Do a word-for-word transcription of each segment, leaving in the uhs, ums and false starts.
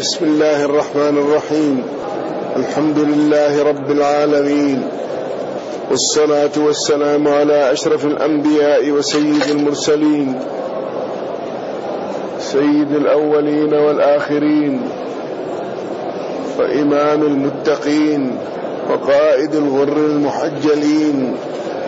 بسم الله الرحمن الرحيم. الحمد لله رب العالمين، والصلاة والسلام على أشرف الأنبياء وسيد المرسلين، سيد الأولين والآخرين، وإمام المتقين، وقائد الغر المحجلين،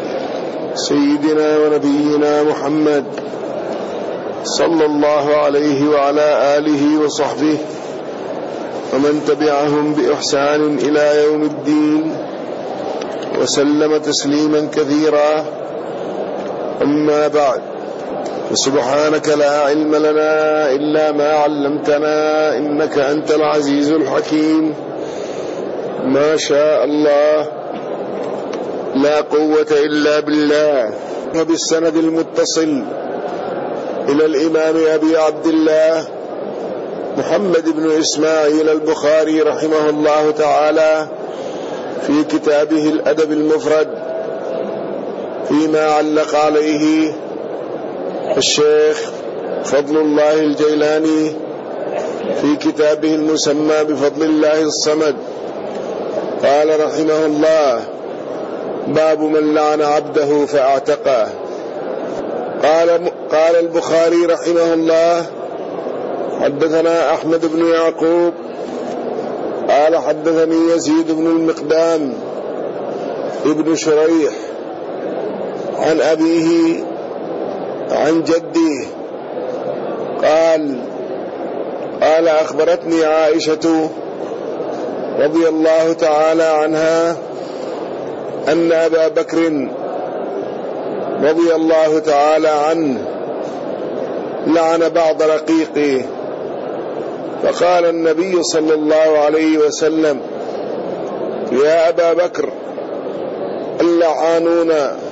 سيدنا ونبينا محمد صلى الله عليه وعلى آله وصحبه ومن تبعهم بإحسان إلى يوم الدين، وسلم تسليما كثيرا. أما بعد، فسبحانك لا علم لنا إلا ما علمتنا، إنك أنت العزيز الحكيم. ما شاء الله لا قوة إلا بالله. وبالسند المتصل إلى الإمام أبي عبد الله محمد بن إسماعيل البخاري رحمه الله تعالى في كتابه الأدب المفرد، فيما علق عليه الشيخ فضل الله الجيلاني في كتابه المسمى بفضل الله الصمد. قال رحمه الله: باب من لعن عبده فاعتقه. قال قال البخاري رحمه الله: حدثنا أحمد بن يعقوب قال حدثني يزيد بن المقدام ابن شريح عن أبيه عن جده قال قال أخبرتني عائشة رضي الله تعالى عنها أن أبا بكر رضي الله تعالى عنه لعن بعض رقيقه، فقال النبي صلى الله عليه وسلم: يا أبا بكر، اللعانون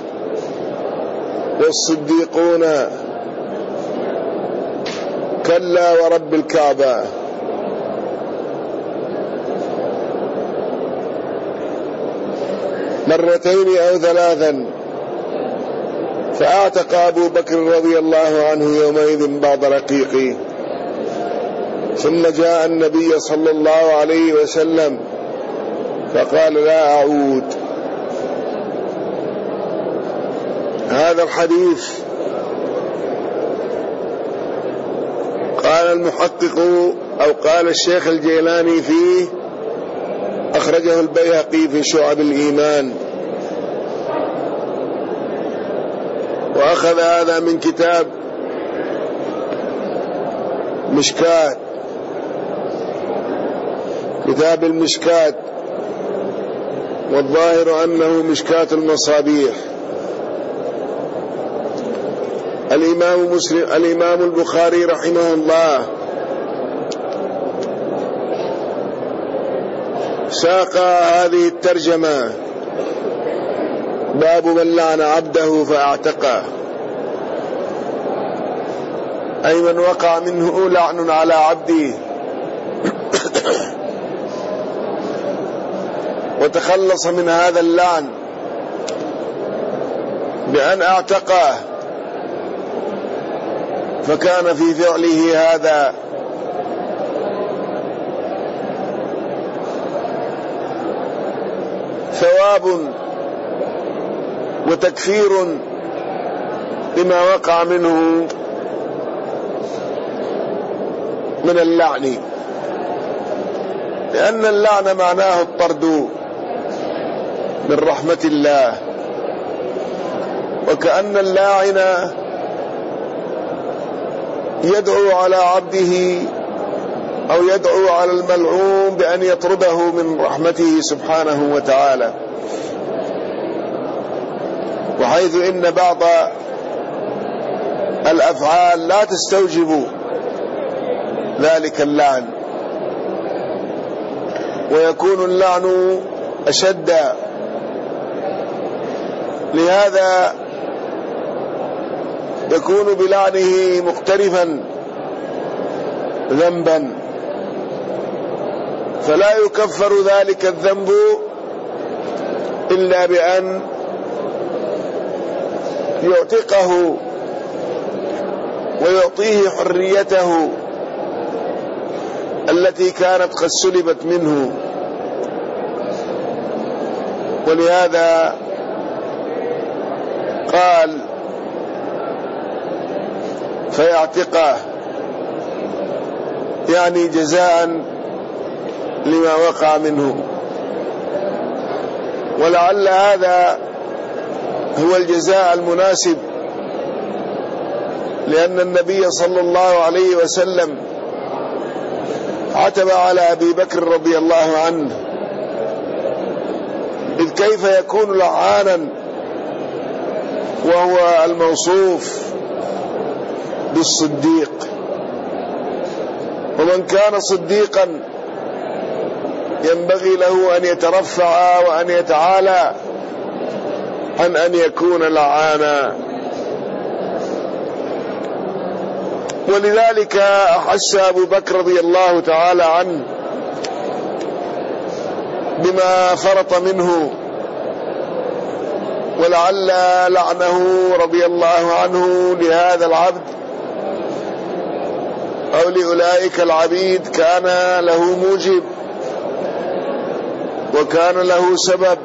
والصديقون كلا ورب الكعبة. مرتين أو ثلاثا، فأعتق أبو بكر رضي الله عنه يومئذ بعض رقيقه، ثم جاء النبي صلى الله عليه وسلم فقال: لا أعود. هذا الحديث قال المحقق أو قال الشيخ الجيلاني فيه: أخرجه البيهقي في شعب الإيمان، وأخذ هذا من كتاب مشكات، كتاب المشكات، والظاهر أنه مشكات المصابيح. الإمام مسلم الإمام البخاري رحمه الله ساق هذه الترجمة: باب من لعن عبده فاعتقه، أي من وقع منه لعن على عبده وتخلص من هذا اللعن بأن اعتقه، فكان في فعله هذا ثواب وتكفير لما وقع منه من اللعن، لأن اللعن معناه الطرد من رحمة الله، وكأن اللاعن يدعو على عبده أو يدعو على الملعون بأن يطرده من رحمته سبحانه وتعالى، وحيث إن بعض الأفعال لا تستوجب ذلك اللعن، ويكون اللعن أشد. لهذا يكون بلعنه مقترفا ذنبا، فلا يكفر ذلك الذنب إلا بأن يعتقه ويعطيه حريته التي كانت قد سلبت منه، ولهذا قال فيعتقه، يعني جزاء لما وقع منه. ولعل هذا هو الجزاء المناسب، لأن النبي صلى الله عليه وسلم عتب على أبي بكر رضي الله عنه، إذ كيف يكون لعانا وهو الموصوف بالصديق؟ ومن كان صديقا ينبغي له أن يترفع وأن يتعالى عن أن يكون لعانا. ولذلك أحس أبو بكر رضي الله تعالى عنه بما فرط منه، ولعل لعنه رضي الله عنه لهذا العبد أو لأولئك العبيد كان له موجب وكان له سبب،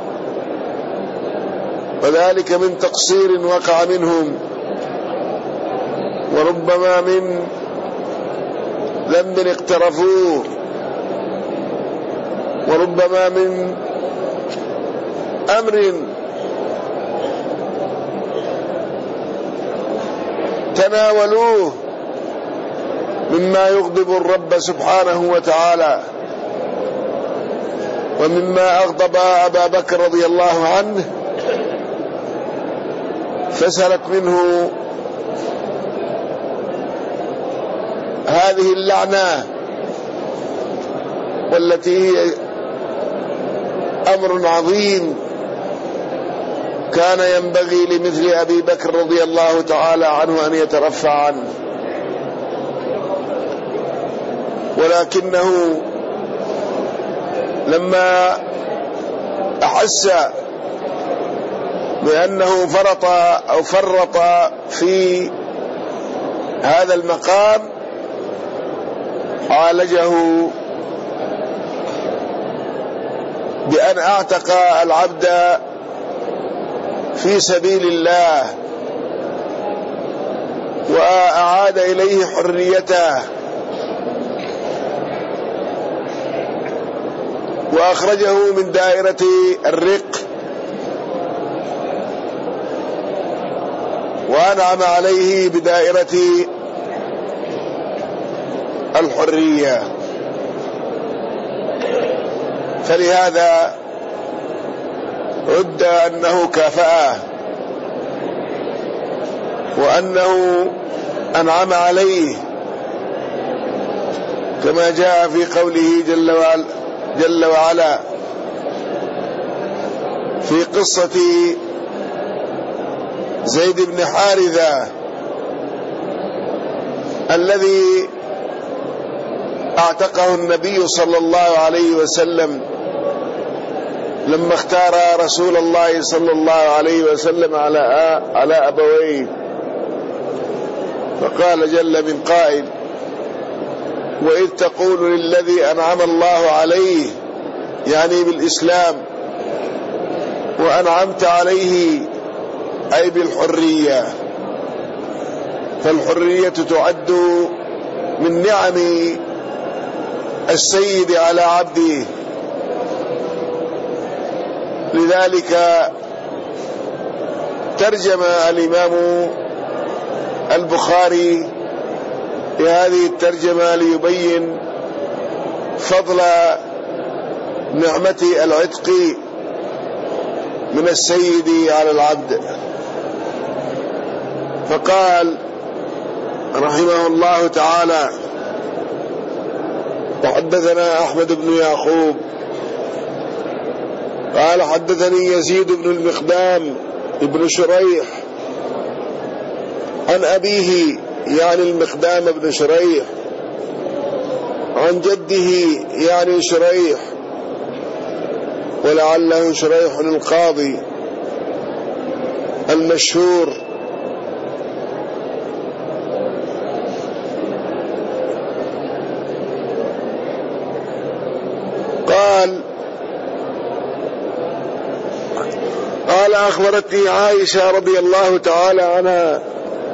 وذلك من تقصير وقع منهم، وربما من ذنب اقترفوه، وربما من أمر تناولوه مما يغضب الرب سبحانه وتعالى، ومما أغضب أبا بكر رضي الله عنه، فسلت منه هذه اللعنة، والتي هي أمر عظيم كان ينبغي لمثل أبي بكر رضي الله تعالى عنه أن يترفع عنه. ولكنه لما أحس بأنه فرط أو فرط في هذا المقام عالجه بأن أعتق العبد في سبيل الله وأعاد إليه حريته، وأخرجه من دائرة الرق وأنعم عليه بدائرة الحرية. فلهذا عد أنه كافأه وأنه أنعم عليه، كما جاء في قوله جل وعلا, جل وعلا في قصة زيد بن حارثة الذي اعتقه النبي صلى الله عليه وسلم لما اختار رسول الله صلى الله عليه وسلم على على أبويه، فقال جل من قائل: وإذ تقول للذي أنعم الله عليه، يعني بالإسلام، وأنعمت عليه أي بالحرية. فالحرية تعد من نعم السيد على عبده. لذلك ترجم الإمام البخاري بهذه الترجمة ليبين فضل نعمة العتق من السيد على العبد، فقال رحمه الله تعالى: وحدثنا أحمد بن يعقوب قال حدثني يزيد بن المقدام ابن شريح عن أبيه، يعني المقدام بن شريح، عن جده يعني شريح، ولعله شريح القاضي المشهور، قال قال أخبرتني عائشة رضي الله تعالى عنها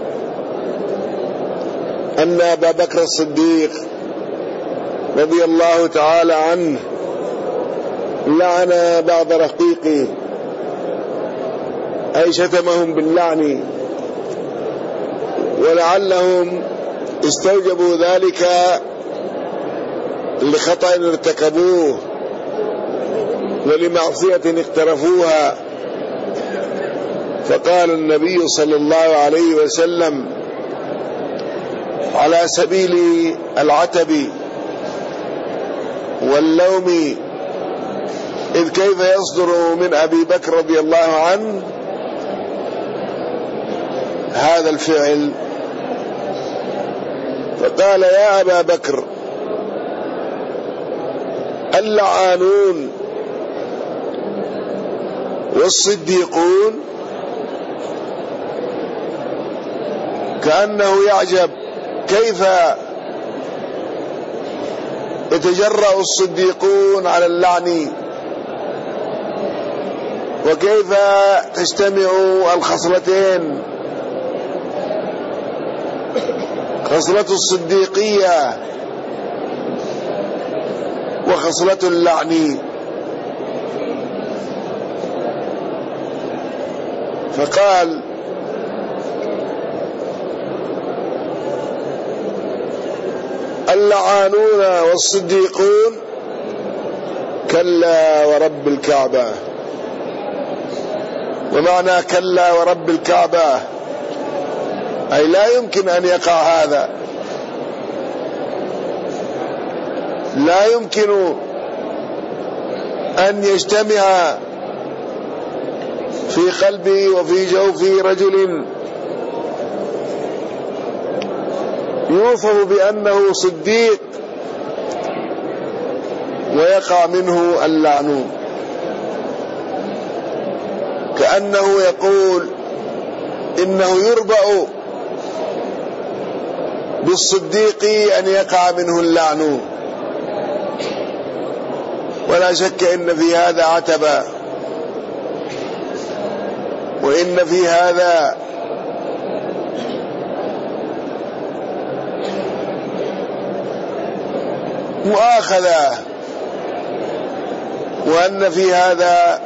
أن أبا بكر الصديق رضي الله تعالى عنه لعن بعض رقيقه، أي شتمهم باللعن، ولعلهم استوجبوا ذلك لخطأ ارتكبوه ولمعصية اقترفوها. فقال النبي صلى الله عليه وسلم على سبيل العتب واللوم، إذ كيف يصدر من أبي بكر رضي الله عنه هذا الفعل؟ فقال يا أبا بكر اللعانون والصديقون، كأنه يعجب كيف يتجرأ الصديقون على اللعن، وكيف تجتمع الخصلتين، خصلة الصديقية وخصلة اللعن. فقال اللعانون والصديقون كلا ورب الكعبة. ومعنى كلا ورب الكعبة أي لا يمكن أن يقع هذا، لا يمكن أن يجتمع في قلبي وفي جوف رجل يوصف بأنه صديق ويقع منه اللعن، كأنه يقول إنه يربأ بالصديق أن يقع منه اللعن. ولا شك إن في هذا عتبا، وإن في هذا مؤاخذة، وأن في هذا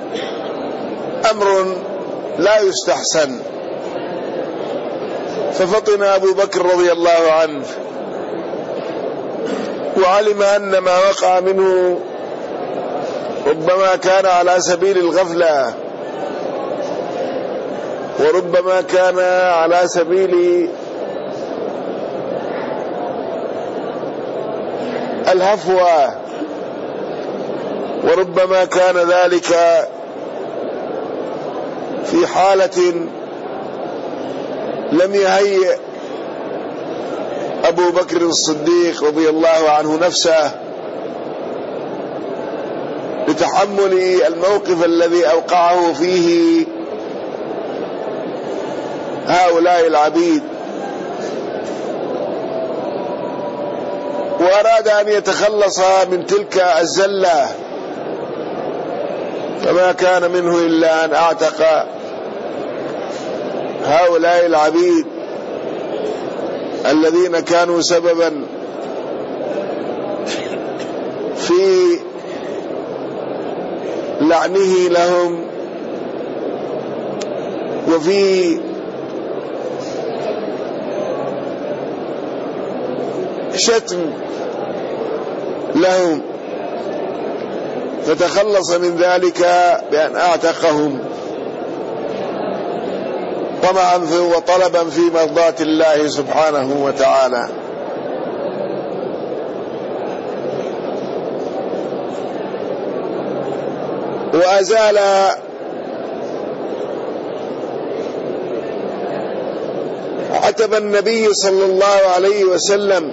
أمر لا يستحسن. ففطن أبو بكر رضي الله عنه وعلم أن ما وقع منه ربما كان على سبيل الغفلة، وربما كان على سبيل الهفوة، وربما كان ذلك في حالة لم يهيئ أبو بكر الصديق رضي الله عنه نفسه لتحمل الموقف الذي أوقعه فيه هؤلاء العبيد، وأراد أن يتخلص من تلك الزلة، فما كان منه إلا أن أعتق هؤلاء العبيد الذين كانوا سببا في لعنه لهم وفي شتم لهم، فتخلص من ذلك بأن أعتقهم طمعا وطلبا في مرضاة الله سبحانه وتعالى. وأزال عتب النبي صلى الله عليه وسلم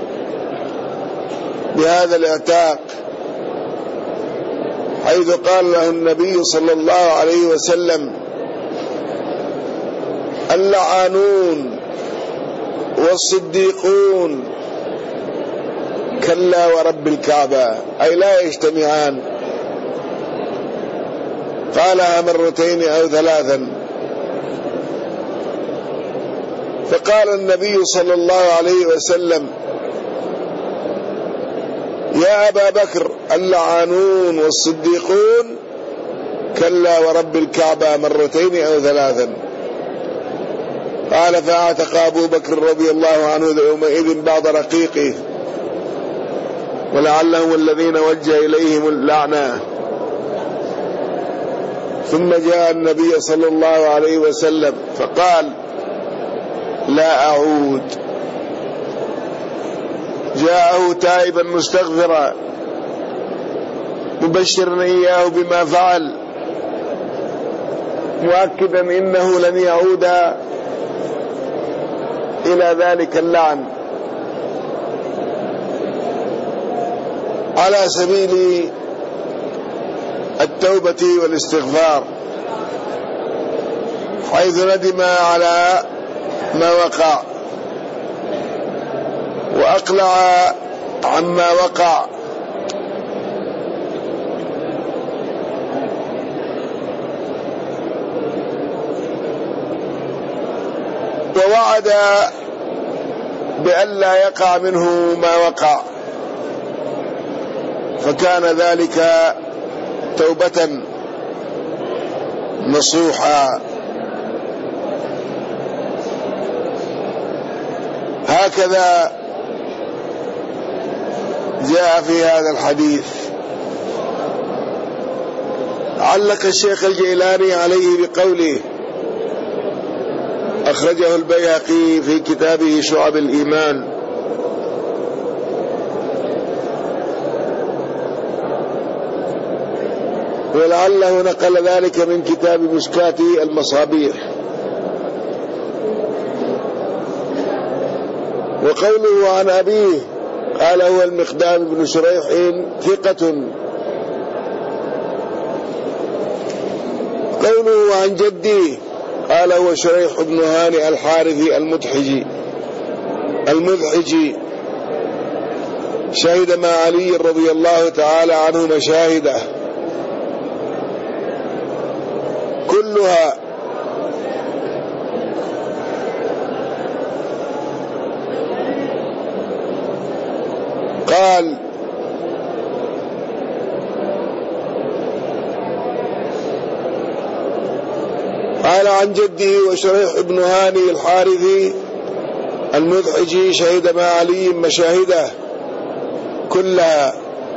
بهذا الاعتاق، حيث قال له النبي صلى الله عليه وسلم اللعانون والصديقون كلا ورب الكعبة، أي لا يجتمعان. قالها مرتين أو ثلاثا. فقال النبي صلى الله عليه وسلم: يا أبا بكر اللعانون والصديقون كلا ورب الكعبة مرتين أو ثلاثا. قال: فاعتق أبو بكر رضي الله عنه يومئذ بعض رقيقه، ولعلهم الذين وجه إليهم اللعنة. ثم جاء النبي صلى الله عليه وسلم فقال: لا أعود. جاءه تائبا مستغفرا مبشرا إياه بما فعل، مؤكدا إنه لن يعود إلى ذلك اللعن، على سبيل التوبة والاستغفار، حيث ندم على ما وقع وأقلع عما وقع، ووعد بأن لا يقع منه ما وقع، فكان ذلك توبة نصوحا. هكذا جاء في هذا الحديث. علق الشيخ الجيلاني عليه بقوله: أخرجه البيهقي في كتابه شعب الإيمان، ولعله نقل ذلك من كتاب مشكاة المصابيح. وقوله عن أبيه قال: هو المقدام بن شريح ثقة. قوله عن جدي قال: هو شريح بن هاني الحارثي المدحجي المدحجي، شهد مع علي رضي الله تعالى عنه مشاهده كلها قال: قال عن جده وشريح بن هاني الحارثي المدحجي، شهد مع علي مشاهده كلها.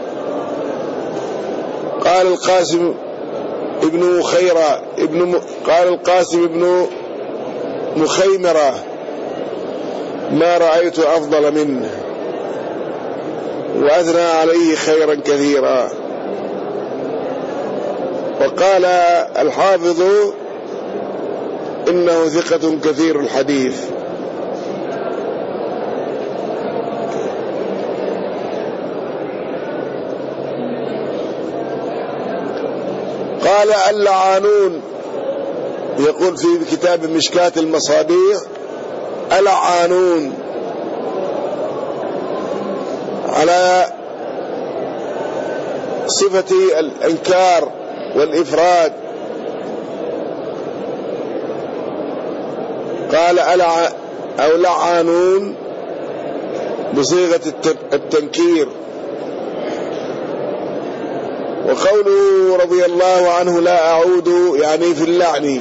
قال القاسم ابن مخيرة ابن م... قال القاسم ابن مخيمرة: ما رأيت أفضل منه، وأثنى عليه خيرا كثيرا. وقال الحافظ: إنه ثقة كثير الحديث. قال: اللعانون، يقول في كتاب مشكاة المصابيح: اللعانون على صفة الإنكار والإفراد. قال: ألع أو لعانون بصيغة التنكير. وقوله رضي الله عنه: لا أعود، يعني في اللعن،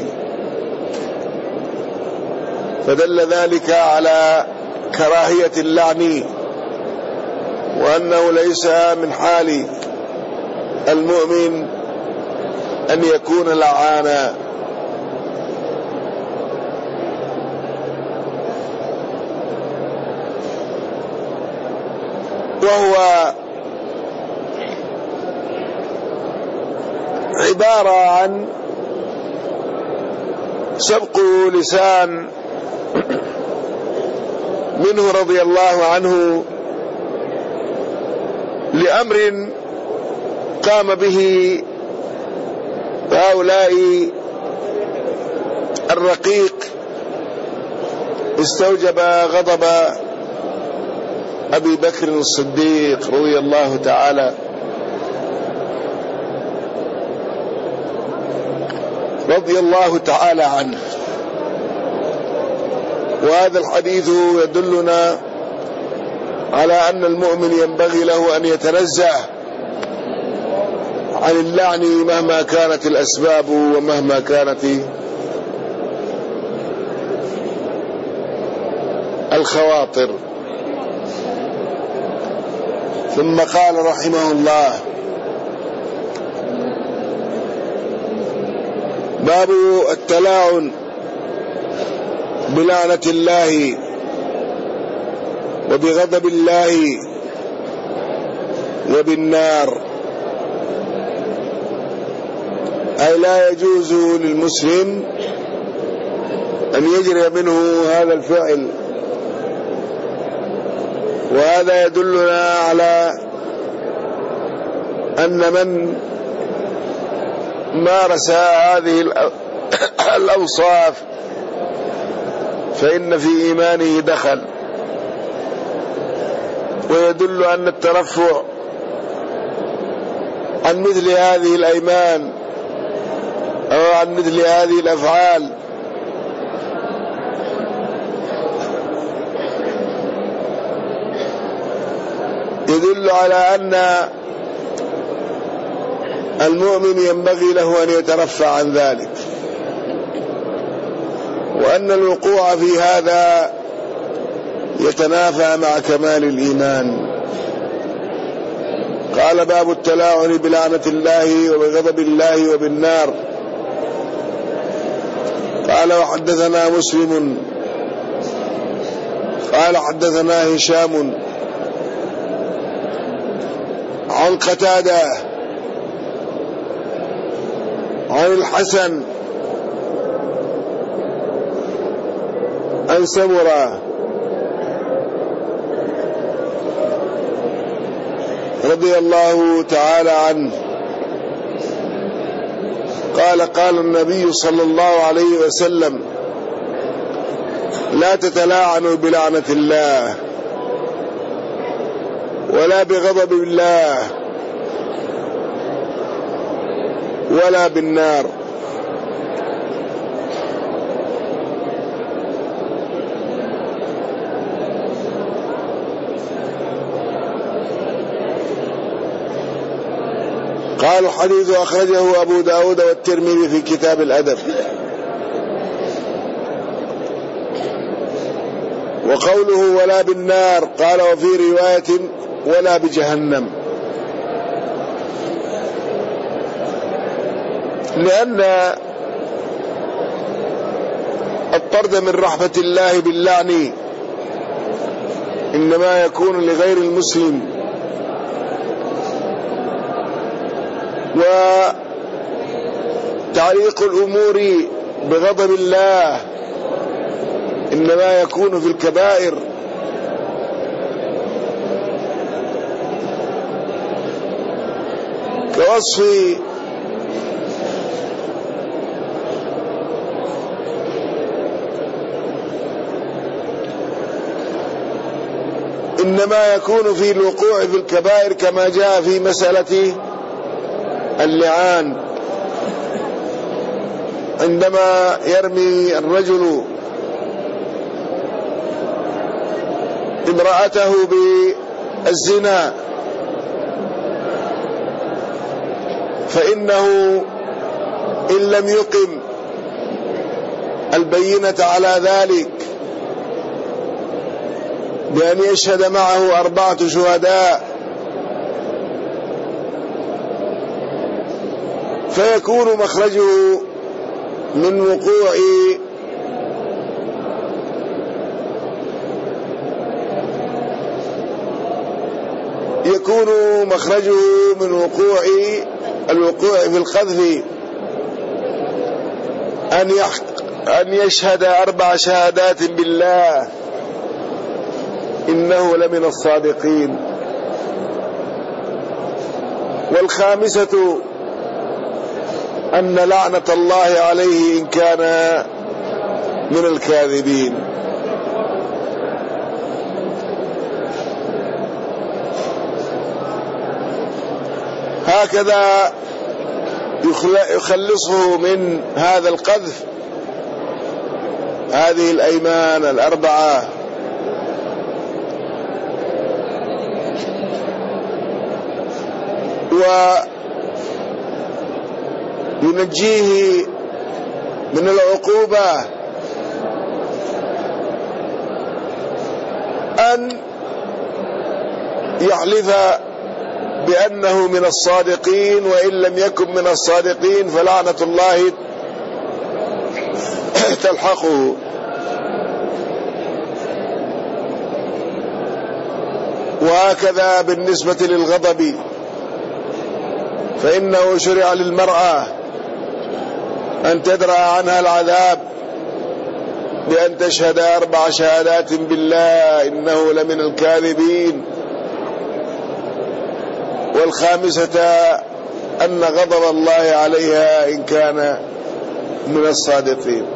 فدل ذلك على كراهية اللعن، وأنه ليس من حال المؤمن أن يكون لعانا. وهو عبارة عن سبق لسان منه رضي الله عنه لأمر قام به هؤلاء الرقيق، استوجب غضب أبي بكر الصديق رضي الله تعالى رضي الله تعالى عنه. وهذا الحديث يدلنا على أن المؤمن ينبغي له أن يتنزه عن اللعن مهما كانت الأسباب ومهما كانت الخواطر. ثم قال رحمه الله: باب التلاعن بلعنة الله وبغضب الله وبالنار. أي لا يجوز للمسلم أن يجري منه هذا الفعل. وهذا يدلنا على أن من مارس هذه الأوصاف فإن في إيمانه دخل. ويدل أن الترفع عن مثل هذه الأيمان أو عن مثل هذه الأفعال يدل على أن المؤمن ينبغي له أن يترفع عن ذلك، وأن الوقوع في هذا يتنافى مع كمال الإيمان. قال: باب التلاعن بلعنة الله وبغضب الله وبالنار. قال: وحدثنا مسلم قال: حدثنا هشام عن قتادة عن الحسن عن سمرة رضي الله تعالى عنه قال: قال النبي صلى الله عليه وسلم: لا تتلاعنوا بلعنة الله ولا بغضب الله ولا بالنار. قال: الحديث أخرجه أبو داود والترمذي في كتاب الأدب. وقوله ولا بالنار قال: وفي رواية ولا بجهنم، لأن الطرد من رحمة الله باللعن إنما يكون لغير المسلم، وتعليق الأمور بغضب الله إنما يكون في الكبائر. كوصف إنما يكون في الوقوع في الكبائر كما جاء في مسألة اللعان، عندما يرمي الرجل امرأته بالزنا فإنه إن لم يقم البينة على ذلك بأن يشهد معه أربعة شهداء فيكون مخرجه من وقوع يكون مخرجه من وقوع الوقوع في القذف أن أن يشهد أربع شهادات بالله إنه لمن الصادقين. والخامسة أن لعنة الله عليه إن كان من الكاذبين. وهكذا يخلصه من هذا القذف هذه الأيمان الأربعة. وينجيه من العقوبة أن يحلف بأنه من الصادقين، وإن لم يكن من الصادقين فلعنة الله تلحقه. وهكذا بالنسبة للغضب، فإنه شرع للمرأة أن تدرأ عنها العذاب بأن تشهد أربع شهادات بالله إنه لمن الكاذبين، والخامسة أن غضب الله عليها إن كان من الصادقين.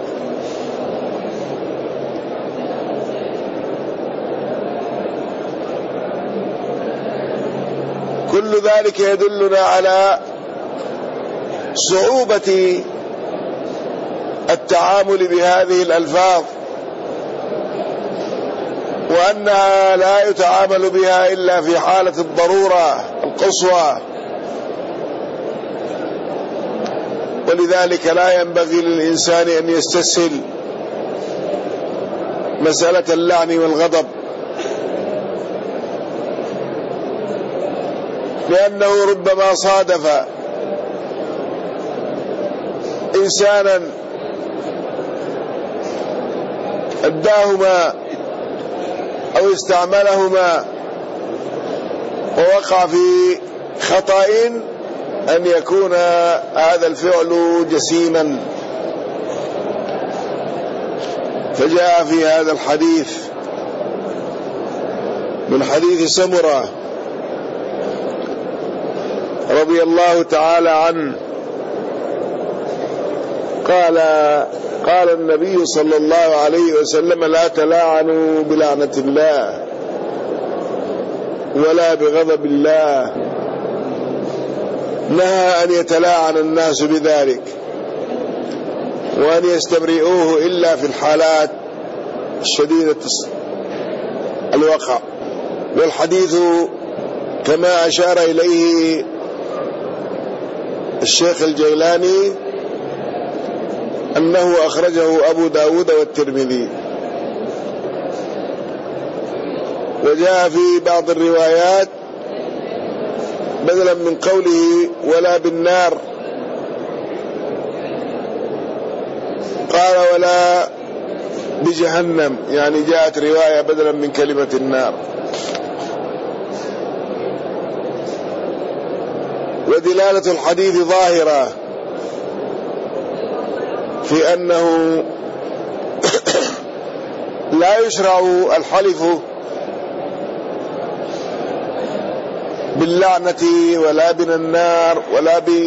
كل ذلك يدلنا على صعوبة التعامل بهذه الألفاظ، وأنها لا يتعامل بها إلا في حالة الضرورة القصوى، ولذلك لا ينبغي للإنسان أن يستسهل مسألة اللعن والغضب، لأنه ربما صادف إنسانا أداهما أو استعملهما ووقع في خطأ أن يكون هذا الفعل جسيما. فجاء في هذا الحديث من حديث سمرة رضي الله تعالى عنه قال قال النبي صلى الله عليه وسلم: لا تلاعنوا بلعنة الله ولا بغضب الله. نهى أن يتلاعن الناس بذلك وأن يستبرئوه إلا في الحالات الشديدة الوقع. والحديث كما أشار إليه الشيخ الجيلاني أنه أخرجه أبو داود والترمذي. وجاء في بعض الروايات بدلا من قوله ولا بالنار قال ولا بجهنم، يعني جاءت رواية بدلا من كلمة النار. ودلالة الحديث ظاهرة في أنه لا يشرع الحلف باللعنة ولا بن النار ولا ب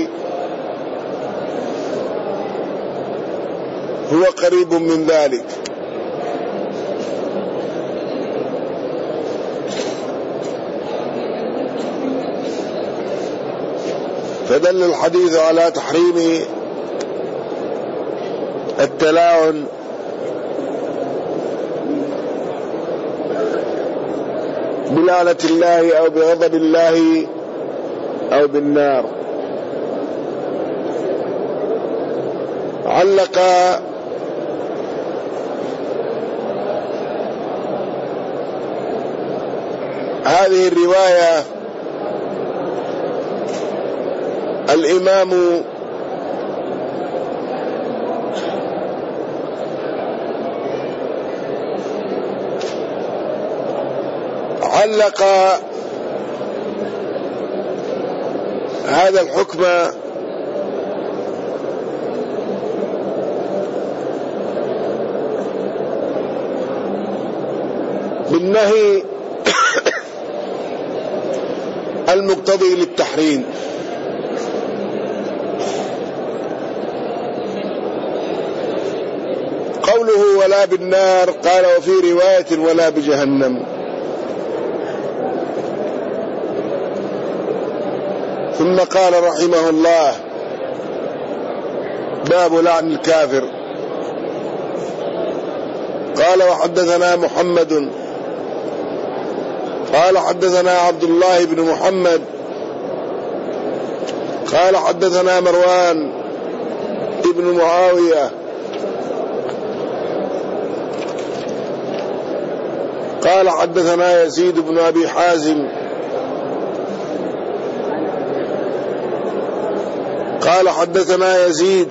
هو قريب من ذلك. فدل الحديث على تحريم التلاعن بلعنة الله أو بغضب الله أو بالنار. علق هذه الرواية الإمام علق هذا الحكم بالنهي المقتضي للتحريم. قوله ولا بالنار قال وفي رواية ولا بجهنم، ثم قال رحمه الله: باب لعن الكافر. قال: وحدثنا محمد قال حدثنا عبد الله بن محمد قال حدثنا مروان ابن معاوية قال حدثنا يزيد بن أبي حازم قال حدثنا يزيد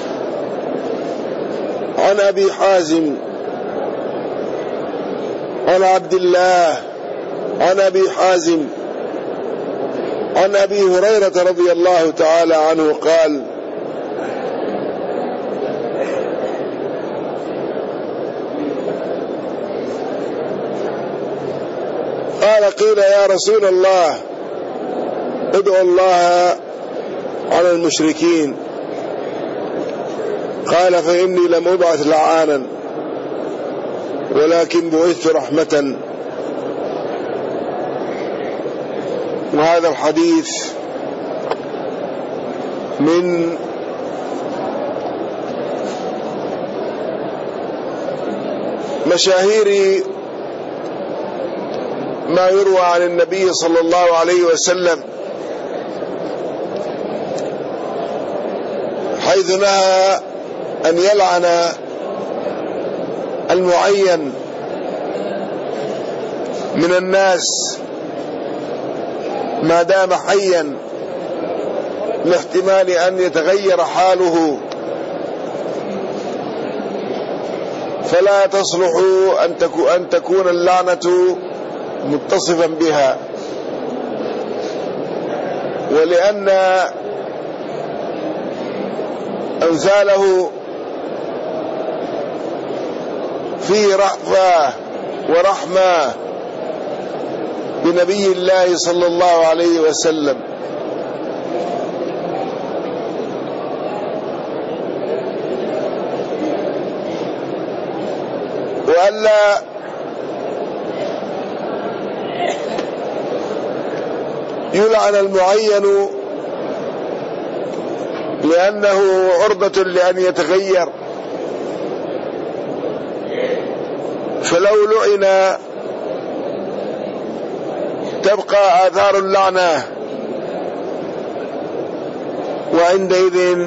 عن أبي حازم عن عبد الله عن أبي حازم عن أبي هريرة رضي الله تعالى عنه قال: قال: قيل يا رسول الله ادعو الله على المشركين. قال: فإني لم أبعث لعانا ولكن بعثت رحمة. وهذا الحديث من مشاهير ما يروى عن النبي صلى الله عليه وسلم، حيث نهى أن يلعن المعين من الناس ما دام حيا، لاحتمال أن يتغير حاله، فلا تصلح أن تكون اللعنة متصفا بها. ولأن أمثاله فيه رأفة ورحمة بنبي الله صلى الله عليه وسلم. وألا يلعن المعين لأنه عرضة لأن يتغير، فلو لعن تبقى آثار اللعنة، وعندئذ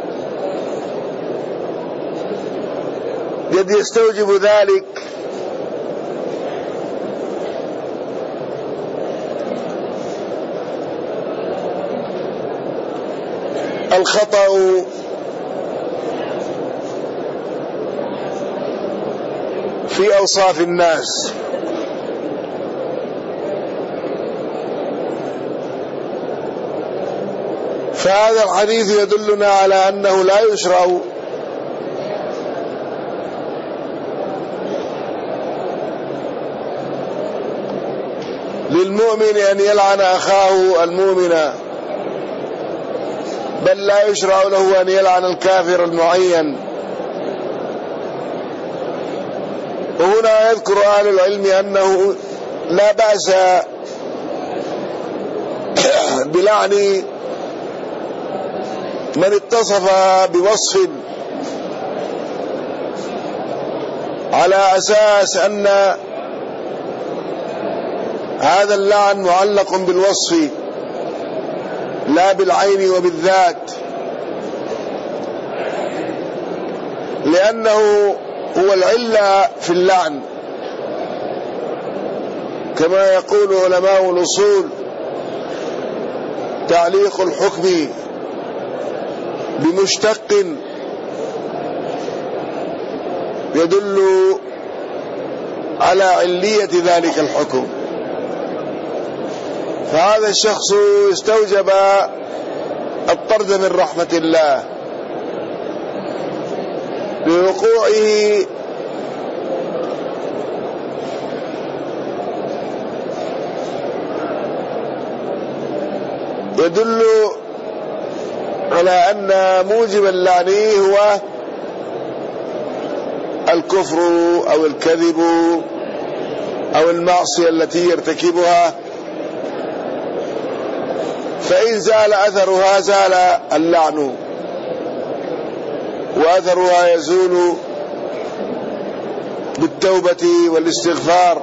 قد يستوجب ذلك الخطأ في أوصاف الناس. فهذا الحديث يدلنا على أنه لا يشرع للمؤمن أن يلعن أخاه المؤمن، بل لا يشرع له أن يلعن الكافر المعين. وهنا يذكر أهل العلم أنه لا بأس بلعن من اتصف بوصف على أساس أن هذا اللعن معلق بالوصف لا بالعين وبالذات، لأنه هو العلة في اللعن، كما يقول علماء الأصول: تعليق الحكم بمشتق يدل على علية ذلك الحكم. فهذا الشخص استوجب الطرد من رحمة الله لوقوعه يدل على أن موجب اللعن هو الكفر أو الكذب أو المعصية التي يرتكبها، فإن زال أثرها زال اللعن، وأثرها يزول بالتوبة والاستغفار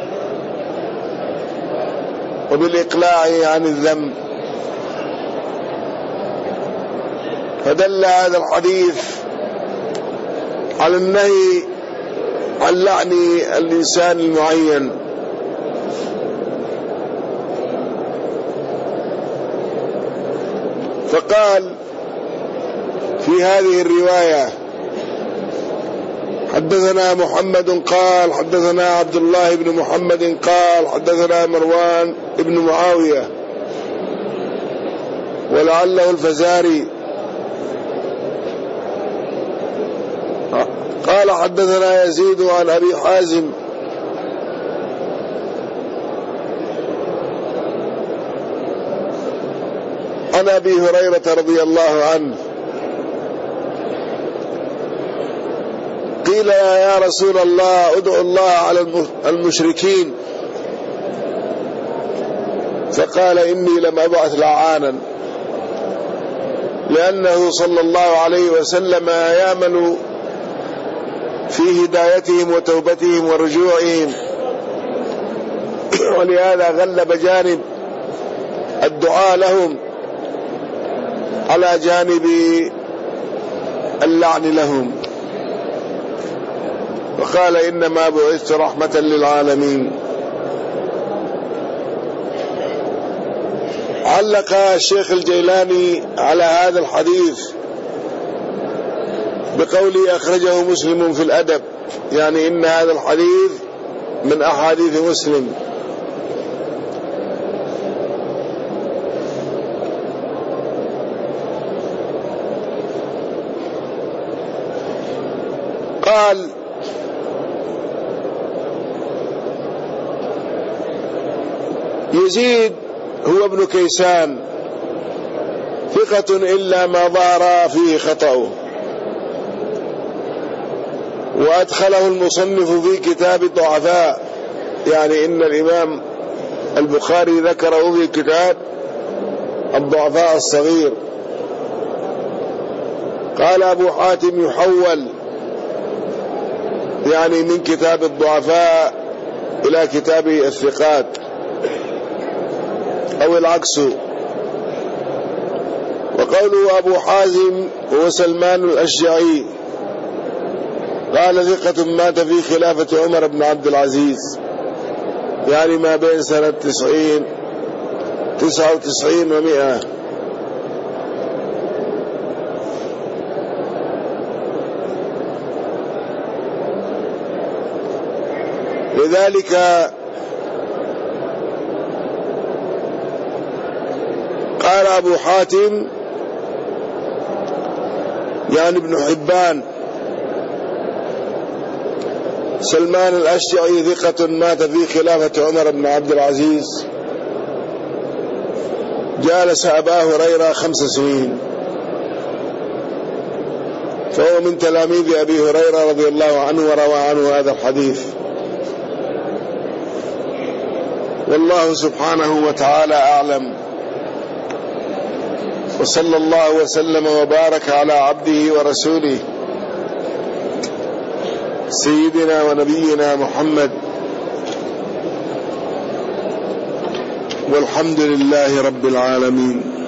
وبالإقلاع عن الذنب. فدل هذا الحديث على النهي عن لعن الإنسان المعين. فقال في هذه الرواية: حدثنا محمد قال حدثنا عبد الله بن محمد قال حدثنا مروان بن معاوية، ولعله الفزاري قال حدثنا يزيد عن أبي حازم عن أبي هريرة رضي الله عنه قيل يا رسول الله ادعو الله على المشركين، فقال إني لم أبعث لعانا، لأنه صلى الله عليه وسلم يأمل في هدايتهم وتوبتهم ورجوعهم، ولهذا غلب جانب الدعاء لهم على جانب اللعن لهم، وقال إنما بعثت رحمة للعالمين. علق الشيخ الجيلاني على هذا الحديث بقوله أخرجه مسلم في الأدب، يعني إن هذا الحديث من أحاديث مسلم. قال يزيد هو ابن كيسان ثقة إلا ما ظهر فيه خطأه، وأدخله المصنف في كتاب الضعفاء، يعني إن الإمام البخاري ذكره في كتاب الضعفاء الصغير. قال أبو حاتم يحول، يعني من كتاب الضعفاء إلى كتاب الثقات أو العكس. وقوله أبو حازم هو سلمان الأشجعي، قال ثقة مات في خلافة عمر بن عبد العزيز، يعني ما بين سنة تسعين تسعة وتسعين ومئة. لذلك قال أبو حاتم يعني ابن حبان سلمان الأشجعي ثقة مات في خلافة عمر بن عبد العزيز، جالس أبا هريرة خمس سنين، فهو من تلاميذ أبي هريرة رضي الله عنه وروى عنه هذا الحديث. والله سبحانه وتعالى أعلم، وصلى الله وسلم وبارك على عبده ورسوله سيدنا ونبينا محمد، والحمد لله رب العالمين.